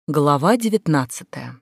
Глава 19.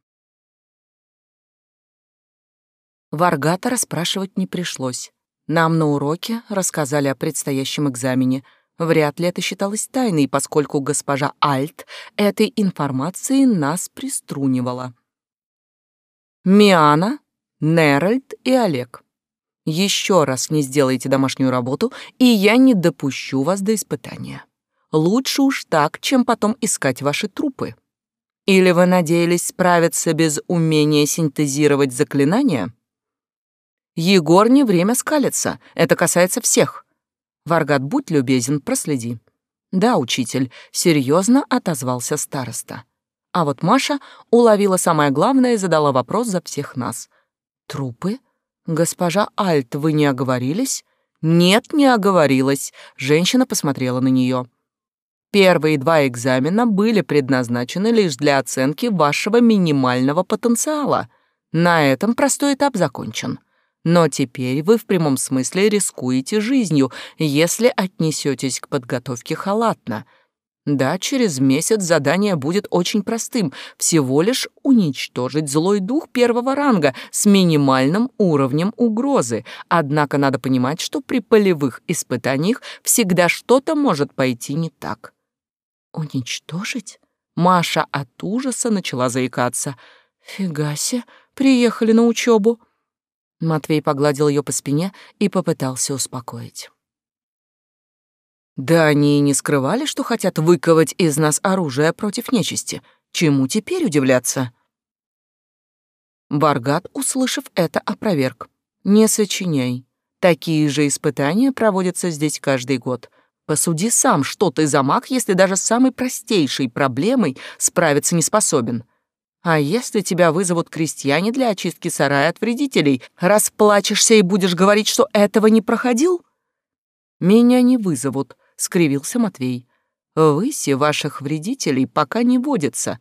Варгата расспрашивать не пришлось. Нам на уроке рассказали о предстоящем экзамене. Вряд ли это считалось тайной, поскольку госпожа Альт этой информацией нас приструнивала. Миана, Неральд и Олег. Еще раз не сделаете домашнюю работу, и я не допущу вас до испытания. Лучше уж так, чем потом искать ваши трупы. Или вы надеялись справиться без умения синтезировать заклинания? Егор, не время скалиться, это касается всех. Варгат, будь любезен, проследи. Да, учитель, серьезно отозвался староста. А вот Маша уловила самое главное и задала вопрос за всех нас. Трупы? Госпожа Альт, вы не оговорились? Нет, не оговорилась. Женщина посмотрела на нее. Первые 2 экзамена были предназначены лишь для оценки вашего минимального потенциала. На этом простой этап закончен. Но теперь вы в прямом смысле рискуете жизнью, если отнесетесь к подготовке халатно. Да, через месяц задание будет очень простым, всего лишь уничтожить злой дух 1-го ранга с минимальным уровнем угрозы. Однако надо понимать, что при полевых испытаниях всегда что-то может пойти не так. «Уничтожить?» Маша от ужаса начала заикаться. «Фига себе, приехали на учебу». Матвей погладил ее по спине и попытался успокоить. «Да они и не скрывали, что хотят выковать из нас оружие против нечисти. Чему теперь удивляться?» Варгат, услышав это, опроверг. «Не сочиняй. Такие же испытания проводятся здесь каждый год. Посуди сам, что ты за маг, если даже с самой простейшей проблемой справиться не способен. А если тебя вызовут крестьяне для очистки сарая от вредителей, расплачешься и будешь говорить, что этого не проходил?» «Меня не вызовут», — скривился Матвей. «Выси ваших вредителей пока не водится».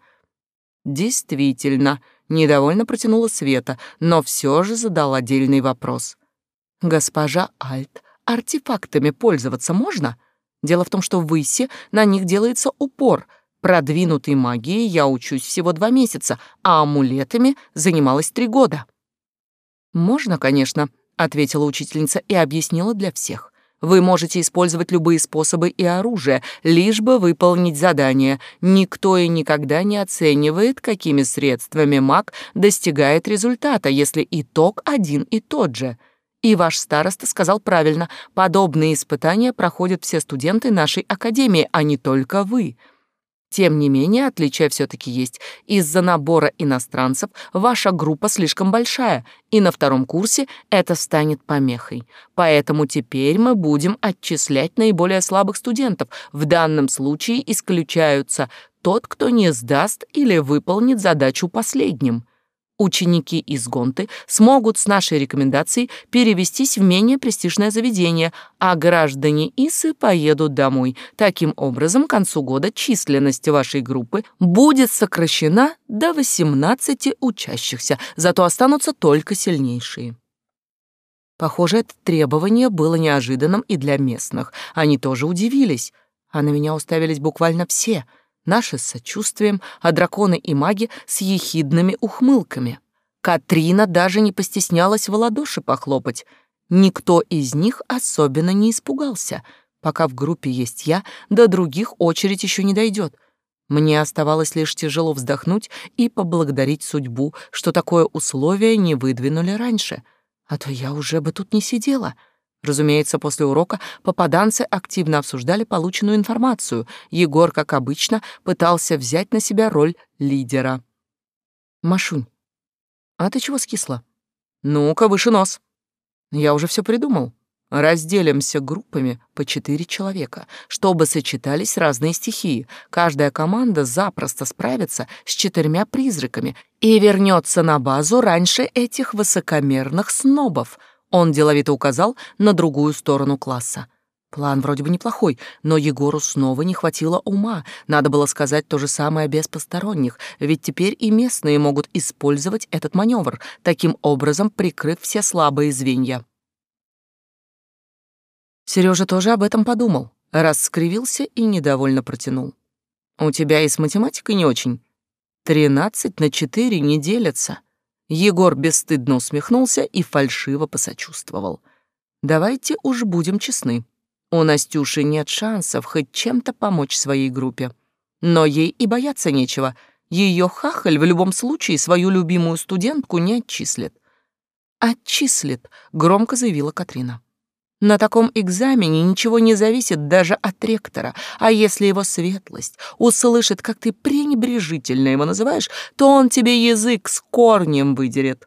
«Действительно», — недовольно протянула Света, но все же задал отдельный вопрос. «Госпожа Альт, артефактами пользоваться можно?» Дело в том, что в Иссе на них делается упор. Продвинутой магией я учусь всего 2 месяца, а амулетами занималась 3 года. «Можно, конечно», — ответила учительница и объяснила для всех. «Вы можете использовать любые способы и оружие, лишь бы выполнить задание. Никто и никогда не оценивает, какими средствами маг достигает результата, если итог один и тот же. И ваш староста сказал правильно, подобные испытания проходят все студенты нашей академии, а не только вы. Тем не менее, отличия все-таки есть. Из-за набора иностранцев ваша группа слишком большая, и на 2-м курсе это станет помехой. Поэтому теперь мы будем отчислять наиболее слабых студентов. В данном случае исключаются тот, кто не сдаст или выполнит задачу последним. Ученики из Гонты смогут с нашей рекомендацией перевестись в менее престижное заведение, а граждане Исы поедут домой. Таким образом, к концу года численность вашей группы будет сокращена до 18 учащихся, зато останутся только сильнейшие. Похоже, это требование было неожиданным и для местных. Они тоже удивились, а на меня уставились буквально все — наши с сочувствием, а драконы и маги с ехидными ухмылками. Катрина даже не постеснялась в ладоши похлопать. Никто из них особенно не испугался. Пока в группе есть я, до других очередь еще не дойдет. Мне оставалось лишь тяжело вздохнуть и поблагодарить судьбу, что такое условие не выдвинули раньше. А то я уже бы тут не сидела. Разумеется, после урока попаданцы активно обсуждали полученную информацию. Егор, как обычно, пытался взять на себя роль лидера. «Машунь, а ты чего скисла? Ну-ка, выше нос. Я уже все придумал. Разделимся группами по 4 человека, чтобы сочетались разные стихии. Каждая команда запросто справится с 4 призраками и вернется на базу раньше этих высокомерных снобов». Он деловито указал на другую сторону класса. План вроде бы неплохой, но Егору снова не хватило ума. Надо было сказать то же самое без посторонних, ведь теперь и местные могут использовать этот маневр, таким образом прикрыв все слабые звенья. Сережа тоже об этом подумал, раз скривился и недовольно протянул. «У тебя и с математикой не очень. 13/4 не делятся. Егор бесстыдно усмехнулся и фальшиво посочувствовал. Давайте уж будем честны. У Настюши нет шансов хоть чем-то помочь своей группе. Но ей и бояться нечего. Ее хахаль в любом случае свою любимую студентку не отчислит. «Отчислит», — громко заявила Катрина. «На таком экзамене ничего не зависит даже от ректора, а если его светлость услышит, как ты пренебрежительно его называешь, то он тебе язык с корнем выдерет».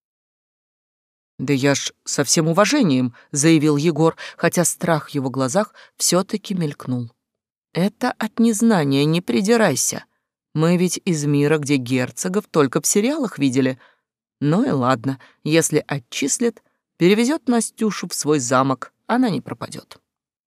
«Да я ж со всем уважением», — заявил Егор, хотя страх в его глазах все-таки мелькнул. «Это от незнания, не придирайся. Мы ведь из мира, где герцогов только в сериалах видели. Ну и ладно, если отчислят, перевезет Настюшу в свой замок, она не пропадет».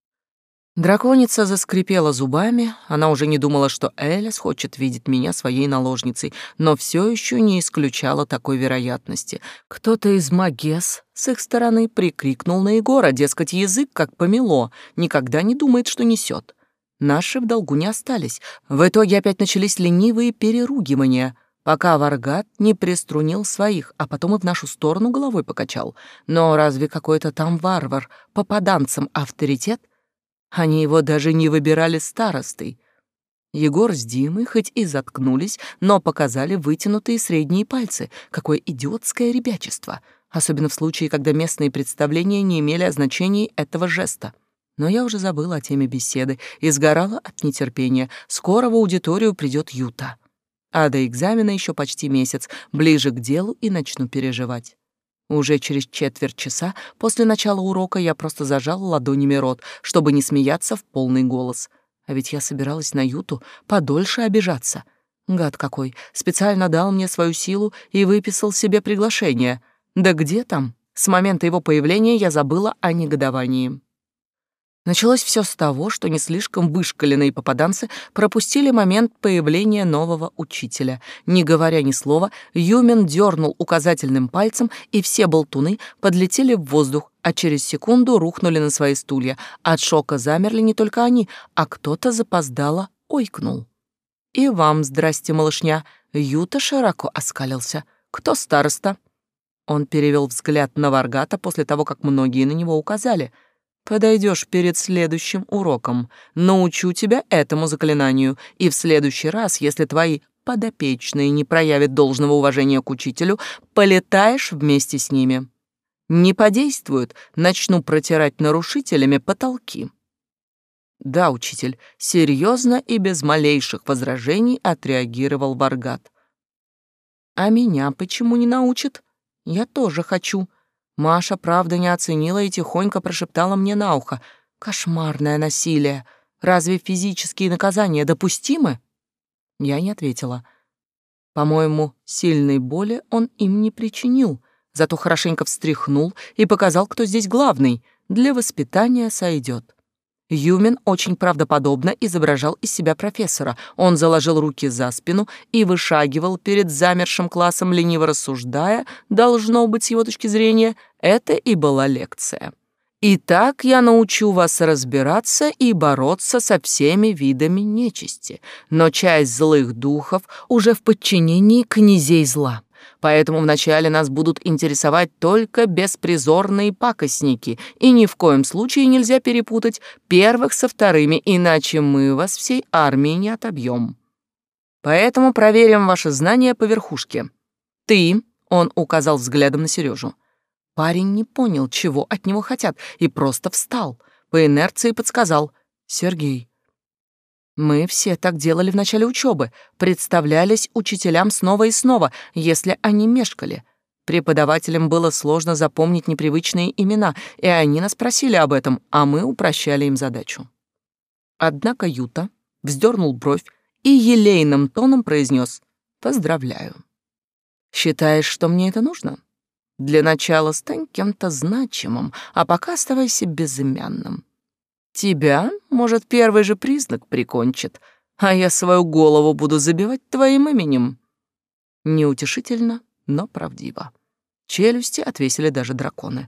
Драконица заскрипела зубами, она уже не думала, что Элис хочет видеть меня своей наложницей, но все еще не исключала такой вероятности. Кто-то из магес с их стороны прикрикнул на Егора, дескать, язык, как помело, никогда не думает, что несет. Наши в долгу не остались. В итоге опять начались ленивые переругивания, пока Варгат не приструнил своих, а потом и в нашу сторону головой покачал. Но разве какой-то там варвар попаданцам авторитет? Они его даже не выбирали старостой. Егор с Димой хоть и заткнулись, но показали вытянутые средние пальцы. Какое идиотское ребячество. Особенно в случае, когда местные представления не имели о значении этого жеста. Но я уже забыла о теме беседы и сгорала от нетерпения. Скоро в аудиторию придет Юта. А до экзамена еще почти месяц. Ближе к делу и начну переживать. Уже через четверть часа после начала урока я просто зажала ладонями рот, чтобы не смеяться в полный голос. А ведь я собиралась на Юту подольше обижаться. Гад какой, специально дал мне свою силу и выписал себе приглашение. Да где там? С момента его появления я забыла о негодовании. Началось все с того, что не слишком вышкаленные попаданцы пропустили момент появления нового учителя. Не говоря ни слова, Юмин дернул указательным пальцем, и все болтуны подлетели в воздух, а через секунду рухнули на свои стулья. От шока замерли не только они, а кто-то запоздало ойкнул. «И вам здрасте, малышня!» Юта широко оскалился. «Кто староста?» Он перевел взгляд на Варгата после того, как многие на него указали. «Подойдешь перед следующим уроком. Научу тебя этому заклинанию, и в следующий раз, если твои подопечные не проявят должного уважения к учителю, полетаешь вместе с ними. Не подействуют, начну протирать нарушителями потолки». «Да, учитель», — серьезно и без малейших возражений отреагировал Варгат. «А меня почему не научат? Я тоже хочу». Маша, правда, не оценила и тихонько прошептала мне на ухо. «Кошмарное насилие. Разве физические наказания допустимы?» Я не ответила. По-моему, сильной боли он им не причинил, зато хорошенько встряхнул и показал, кто здесь главный. Для воспитания сойдет. Юмин очень правдоподобно изображал из себя профессора. Он заложил руки за спину и вышагивал перед замершим классом, лениво рассуждая, должно быть, с его точки зрения, это и была лекция. «Итак, я научу вас разбираться и бороться со всеми видами нечисти, но часть злых духов уже в подчинении князей зла. Поэтому вначале нас будут интересовать только беспризорные пакостники, и ни в коем случае нельзя перепутать первых со вторыми, иначе мы вас всей армией не отобьем. Поэтому проверим ваши знания по верхушке. Ты, — он указал взглядом на Сережу. Парень не понял, чего от него хотят, и просто встал. По инерции подсказал: «Сергей». Мы все так делали в начале учебы, представлялись учителям снова и снова, если они мешкали. Преподавателям было сложно запомнить непривычные имена, и они нас просили об этом, а мы упрощали им задачу. Однако Юта вздернул бровь и елейным тоном произнес: «Поздравляю. Считаешь, что мне это нужно? Для начала стань кем-то значимым, а пока оставайся безымянным. Тебя, может, первый же признак прикончит, а я свою голову буду забивать твоим именем». Неутешительно, но правдиво. Челюсти отвесили даже драконы.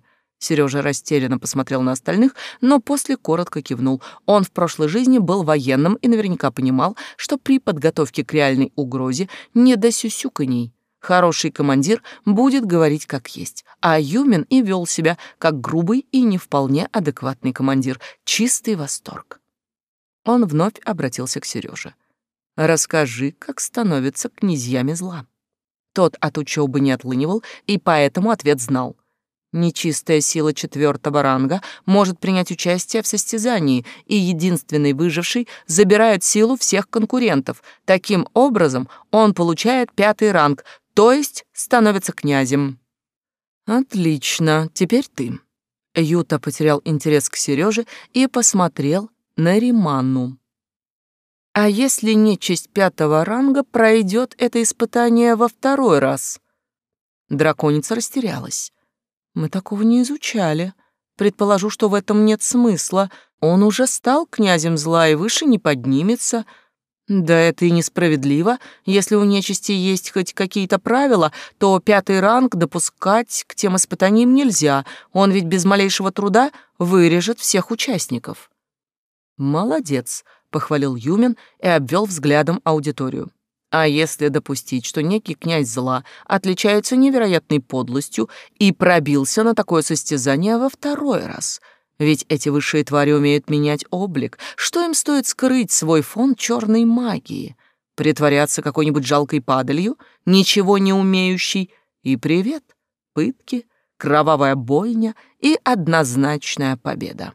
Сережа растерянно посмотрел на остальных, но после коротко кивнул. Он в прошлой жизни был военным и наверняка понимал, что при подготовке к реальной угрозе не до сюсюканий. Хороший командир будет говорить как есть, а Юмин и вел себя как грубый и не вполне адекватный командир. Чистый восторг. Он вновь обратился к Сереже. «Расскажи, как становятся князьями зла». Тот от учебы не отлынивал и поэтому ответ знал. Нечистая сила 4-го ранга может принять участие в состязании, и единственный выживший забирает силу всех конкурентов. Таким образом, он получает 5-й ранг, то есть становится князем. Отлично, теперь ты. Юта потерял интерес к Сереже и посмотрел на Риманну. А если нечисть 5-го ранга пройдет это испытание во 2-й раз? Драконица растерялась. Мы такого не изучали. Предположу, что в этом нет смысла. Он уже стал князем зла и выше не поднимется. Да это и несправедливо. Если у нечисти есть хоть какие-то правила, то 5-й ранг допускать к тем испытаниям нельзя. Он ведь без малейшего труда вырежет всех участников. Молодец, похвалил Юмин и обвел взглядом аудиторию. А если допустить, что некий князь зла отличается невероятной подлостью и пробился на такое состязание во 2-й раз? Ведь эти высшие твари умеют менять облик. Что им стоит скрыть свой фон черной магии? Притворяться какой-нибудь жалкой падалью, ничего не умеющей? И привет, пытки, кровавая бойня и однозначная победа.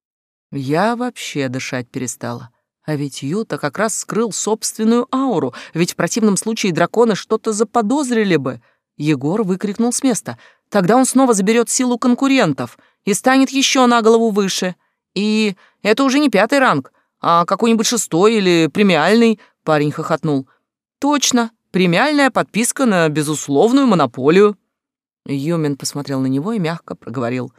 Я вообще дышать перестала. А ведь Юта как раз скрыл собственную ауру, ведь в противном случае драконы что-то заподозрили бы. Егор выкрикнул с места. Тогда он снова заберет силу конкурентов и станет еще на голову выше. И это уже не 5-й ранг, а какой-нибудь 6-й или премиальный, парень хохотнул. Точно, премиальная подписка на безусловную монополию. Юмин посмотрел на него и мягко проговорил.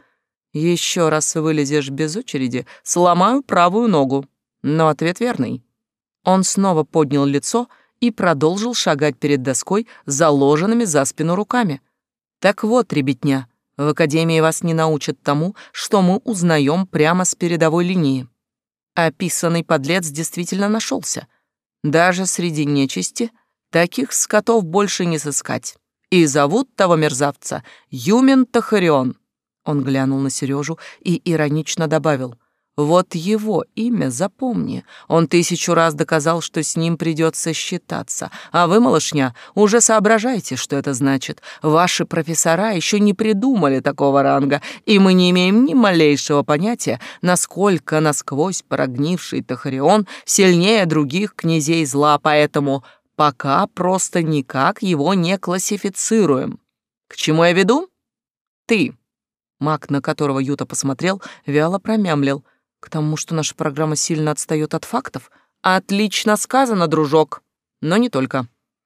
Еще раз вылезешь без очереди, сломаю правую ногу. Но ответ верный. Он снова поднял лицо и продолжил шагать перед доской с заложенными за спину руками. Так вот, ребятня, в академии вас не научат тому, что мы узнаем прямо с передовой линии. Описанный подлец действительно нашелся. Даже среди нечисти таких скотов больше не сыскать. И зовут того мерзавца Юмин Тахарион. Он глянул на Сережу и иронично добавил: вот его имя запомни. Он 1000 раз доказал, что с ним придется считаться. А вы, малышня, уже соображайте, что это значит. Ваши профессора еще не придумали такого ранга, и мы не имеем ни малейшего понятия, насколько насквозь прогнивший Тахарион сильнее других князей зла, поэтому пока просто никак его не классифицируем. К чему я веду? Ты, маг, на которого Юта посмотрел, вяло промямлил: к тому, что наша программа сильно отстает от фактов? Отлично сказано, дружок. Но не только.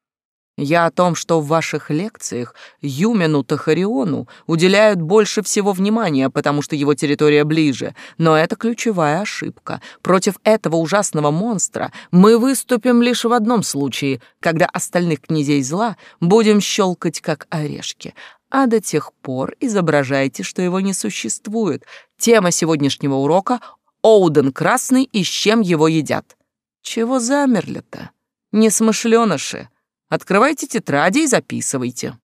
Я о том, что в ваших лекциях Юмину Тахариону уделяют больше всего внимания, потому что его территория ближе. Но это ключевая ошибка. Против этого ужасного монстра мы выступим лишь в одном случае, когда остальных князей зла будем щелкать как орешки. А до тех пор изображайте, что его не существует. Тема сегодняшнего урока — Оуден Красный и с чем его едят. Чего замерли-то? Несмышленыши. Открывайте тетради и записывайте.